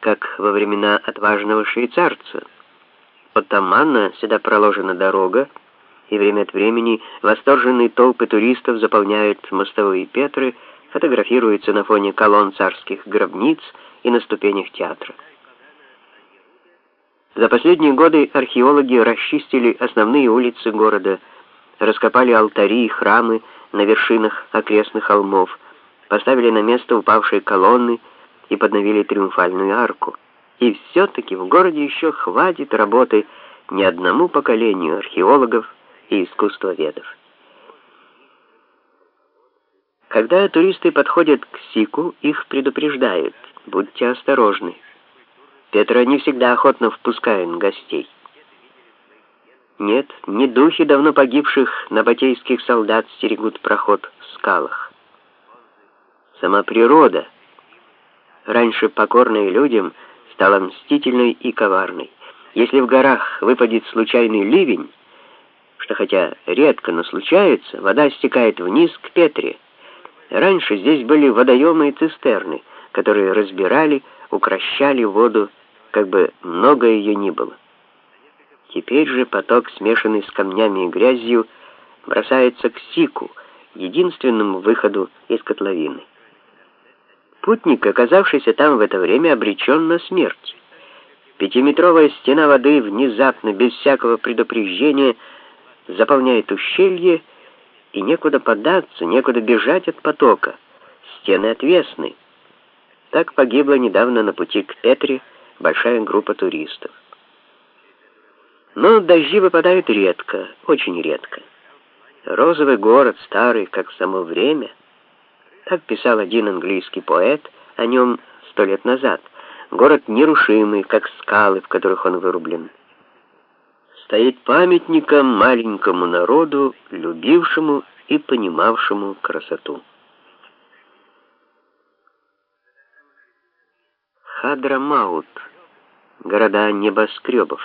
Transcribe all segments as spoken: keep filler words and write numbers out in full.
как во времена отважного швейцарца. От Аммана сюда проложена дорога, и время от времени восторженные толпы туристов заполняют мостовые Петры, фотографируются на фоне колонн царских гробниц и на ступенях театра. За последние годы археологи расчистили основные улицы города, раскопали алтари и храмы на вершинах окрестных холмов, поставили на место упавшие колонны и подновили триумфальную арку. И все-таки в городе еще хватит работы не одному поколению археологов и искусствоведов. Когда туристы подходят к Сику, их предупреждают: будьте осторожны. Петра не всегда охотно впускают гостей. Нет, не духи давно погибших набатейских солдат стерегут проход в скалах. Сама природа, раньше покорная людям, стала мстительной и коварной. Если в горах выпадет случайный ливень, что хотя редко, но случается, вода стекает вниз к Петре. Раньше здесь были водоемы и цистерны, которые разбирали, укрощали воду, как бы много ее ни было. Теперь же поток, смешанный с камнями и грязью, бросается к Сику, единственному выходу из котловины. Путник, оказавшийся там в это время, обречен на смерть. Пятиметровая стена воды внезапно, без всякого предупреждения, заполняет ущелье, и некуда податься, некуда бежать от потока. Стены отвесны. Так погибла недавно на пути к Петре большая группа туристов. Но дожди выпадают редко, очень редко. Розовый город, старый, как само время, так писал один английский поэт о нем сто лет назад. Город нерушимый, как скалы, в которых он вырублен. Стоит памятником маленькому народу, любившему и понимавшему красоту. Хадрамаут. Города небоскребов.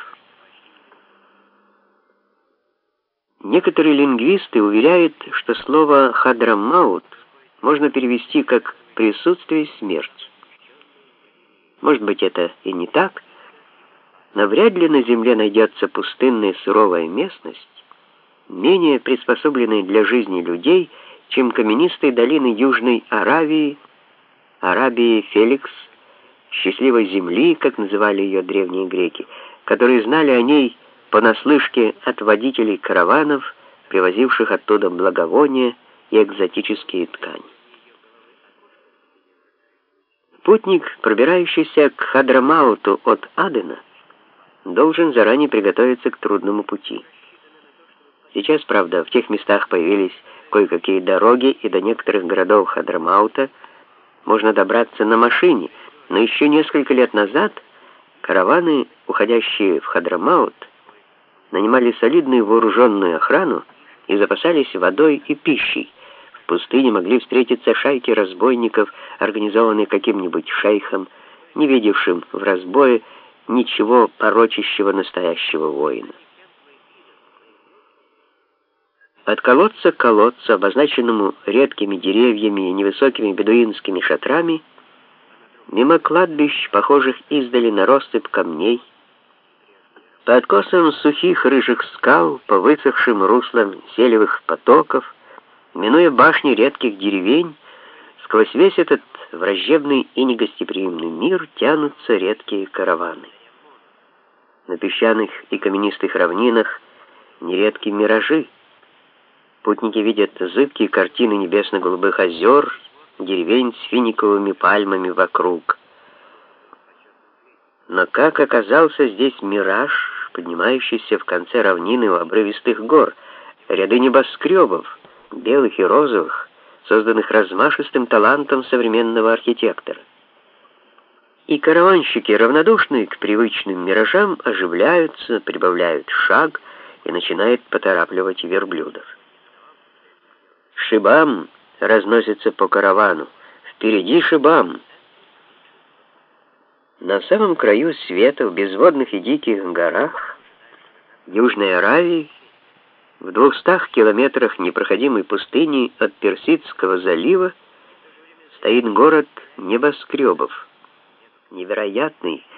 Некоторые лингвисты уверяют, что слово «Хадрамаут» можно перевести как «присутствие смерти». Может быть, это и не так, но вряд ли на земле найдется пустынная суровая местность, менее приспособленная для жизни людей, чем каменистые долины Южной Аравии, Арабии Феликс, счастливой земли, как называли ее древние греки, которые знали о ней понаслышке от водителей караванов, привозивших оттуда благовония и экзотические ткани. Путник, пробирающийся к Хадрамауту от Адена, должен заранее приготовиться к трудному пути. Сейчас, правда, в тех местах появились кое-какие дороги, и до некоторых городов Хадрамаута можно добраться на машине, но еще несколько лет назад караваны, уходящие в Хадрамаут, нанимали солидную вооруженную охрану и запасались водой и пищей. В пустыне могли встретиться шайки разбойников, организованные каким-нибудь шейхом, не видевшим в разбое ничего порочащего настоящего воина. От колодца к колодцу, обозначенному редкими деревьями и невысокими бедуинскими шатрами, мимо кладбищ, похожих издали на россыпь камней, по откосам сухих рыжих скал, по высохшим руслам селевых потоков, минуя башни редких деревень, сквозь весь этот враждебный и негостеприимный мир тянутся редкие караваны. На песчаных и каменистых равнинах нередки миражи. Путники видят зыбкие картины небесно-голубых озер, деревень с финиковыми пальмами вокруг. Но как оказался здесь мираж, поднимающийся в конце равнины у обрывистых гор, ряды небоскребов, белых и розовых, созданных размашистым талантом современного архитектора? И караванщики, равнодушные к привычным миражам, оживляются, прибавляют шаг и начинают поторапливать верблюдов. «Шибам!» разносится по каравану. «Впереди Шибам!» На самом краю света, в безводных и диких горах Южной Аравии, в двухстах километрах непроходимой пустыни от Персидского залива, стоит город небоскребов. невероятный,